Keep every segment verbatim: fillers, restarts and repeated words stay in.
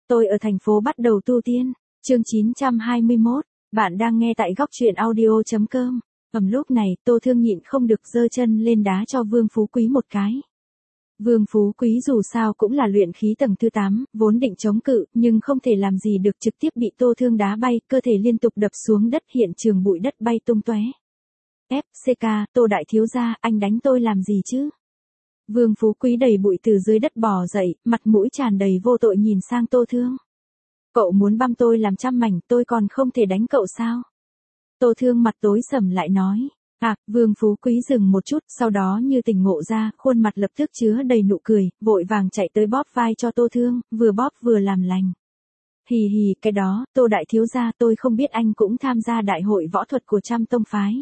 tôi ở thành phố bắt đầu tu tiên. Chương chín trăm hai mươi mốt, bạn đang nghe tại góc truyện audio chấm com. Ầm lúc này, Tô Thương nhịn không được giơ chân lên đá cho Vương Phú Quý một cái. Vương Phú Quý dù sao cũng là luyện khí tầng thứ tám, vốn định chống cự, nhưng không thể làm gì được, trực tiếp bị Tô Thương đá bay, cơ thể liên tục đập xuống đất, hiện trường bụi đất bay tung tóe. ép xê ca, Tô đại thiếu gia, anh đánh tôi làm gì chứ? Vương Phú Quý đầy bụi từ dưới đất bò dậy, mặt mũi tràn đầy vô tội nhìn sang Tô Thương. Cậu muốn băm tôi làm trăm mảnh, tôi còn không thể đánh cậu sao? Tô Thương mặt tối sầm lại nói. À, Vương Phú Quý dừng một chút, sau đó như tỉnh ngộ ra, khuôn mặt lập tức chứa đầy nụ cười, vội vàng chạy tới bóp vai cho Tô Thương, vừa bóp vừa làm lành. Hì hì, cái đó, Tô đại thiếu gia, tôi không biết anh cũng tham gia đại hội võ thuật của Trăm tông phái.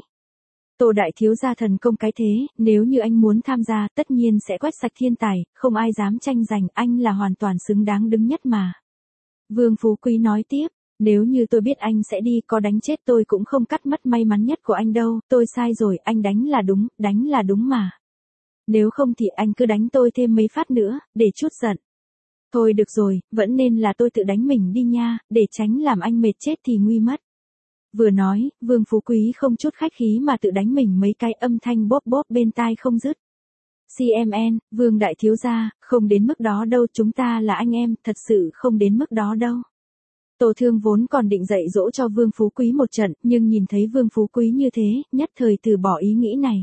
Tô đại thiếu gia thần công cái thế, nếu như anh muốn tham gia, tất nhiên sẽ quét sạch thiên tài, không ai dám tranh giành, anh là hoàn toàn xứng đáng đứng nhất mà. Vương Phú Quý nói tiếp. Nếu như tôi biết anh sẽ đi, có đánh chết tôi cũng không cắt mất may mắn nhất của anh đâu, tôi sai rồi, anh đánh là đúng, đánh là đúng mà. Nếu không thì anh cứ đánh tôi thêm mấy phát nữa, để chút giận. Thôi được rồi, vẫn nên là tôi tự đánh mình đi nha, để tránh làm anh mệt chết thì nguy mất. Vừa nói, Vương Phú Quý không chút khách khí mà tự đánh mình mấy cái, âm thanh bóp bóp bên tai không dứt. xê em en, Vương đại thiếu gia, không đến mức đó đâu, chúng ta là anh em, thật sự không đến mức đó đâu. Tô Thương vốn còn định dạy dỗ cho Vương Phú Quý một trận, nhưng nhìn thấy Vương Phú Quý như thế, nhất thời từ bỏ ý nghĩ này.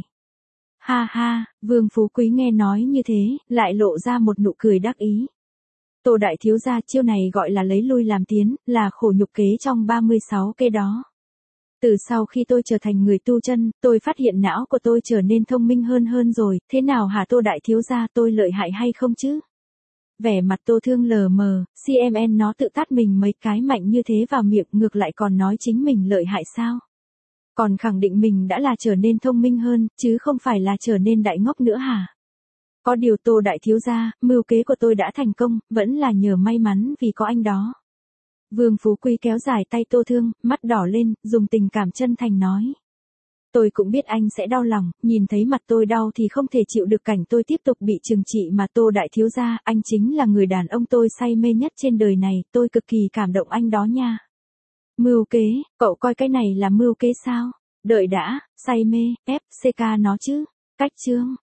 Ha ha, Vương Phú Quý nghe nói như thế, lại lộ ra một nụ cười đắc ý. Tô đại thiếu gia, chiêu này gọi là lấy lui làm tiến, là khổ nhục kế trong ba mươi sáu kế đó. Từ sau khi tôi trở thành người tu chân, tôi phát hiện não của tôi trở nên thông minh hơn hơn rồi, thế nào hả Tô đại thiếu gia, tôi lợi hại hay không chứ? Vẻ mặt Tô Thương lờ mờ, xê em en nó tự tát mình mấy cái mạnh như thế vào miệng, ngược lại còn nói chính mình lợi hại sao? Còn khẳng định mình đã là trở nên thông minh hơn, chứ không phải là trở nên đại ngốc nữa hả? Có điều Tô đại thiếu gia, mưu kế của tôi đã thành công, vẫn là nhờ may mắn vì có anh đó. Vương Phú Quý kéo dài tay Tô Thương, mắt đỏ lên, dùng tình cảm chân thành nói. Tôi cũng biết anh sẽ đau lòng, nhìn thấy mặt tôi đau thì không thể chịu được cảnh tôi tiếp tục bị trừng trị mà Tô đại thiếu gia, anh chính là người đàn ông tôi say mê nhất trên đời này, tôi cực kỳ cảm động anh đó nha. Mưu kế, cậu coi cái này là mưu kế sao? Đợi đã, say mê, ép xê ca nó chứ. Cách chương.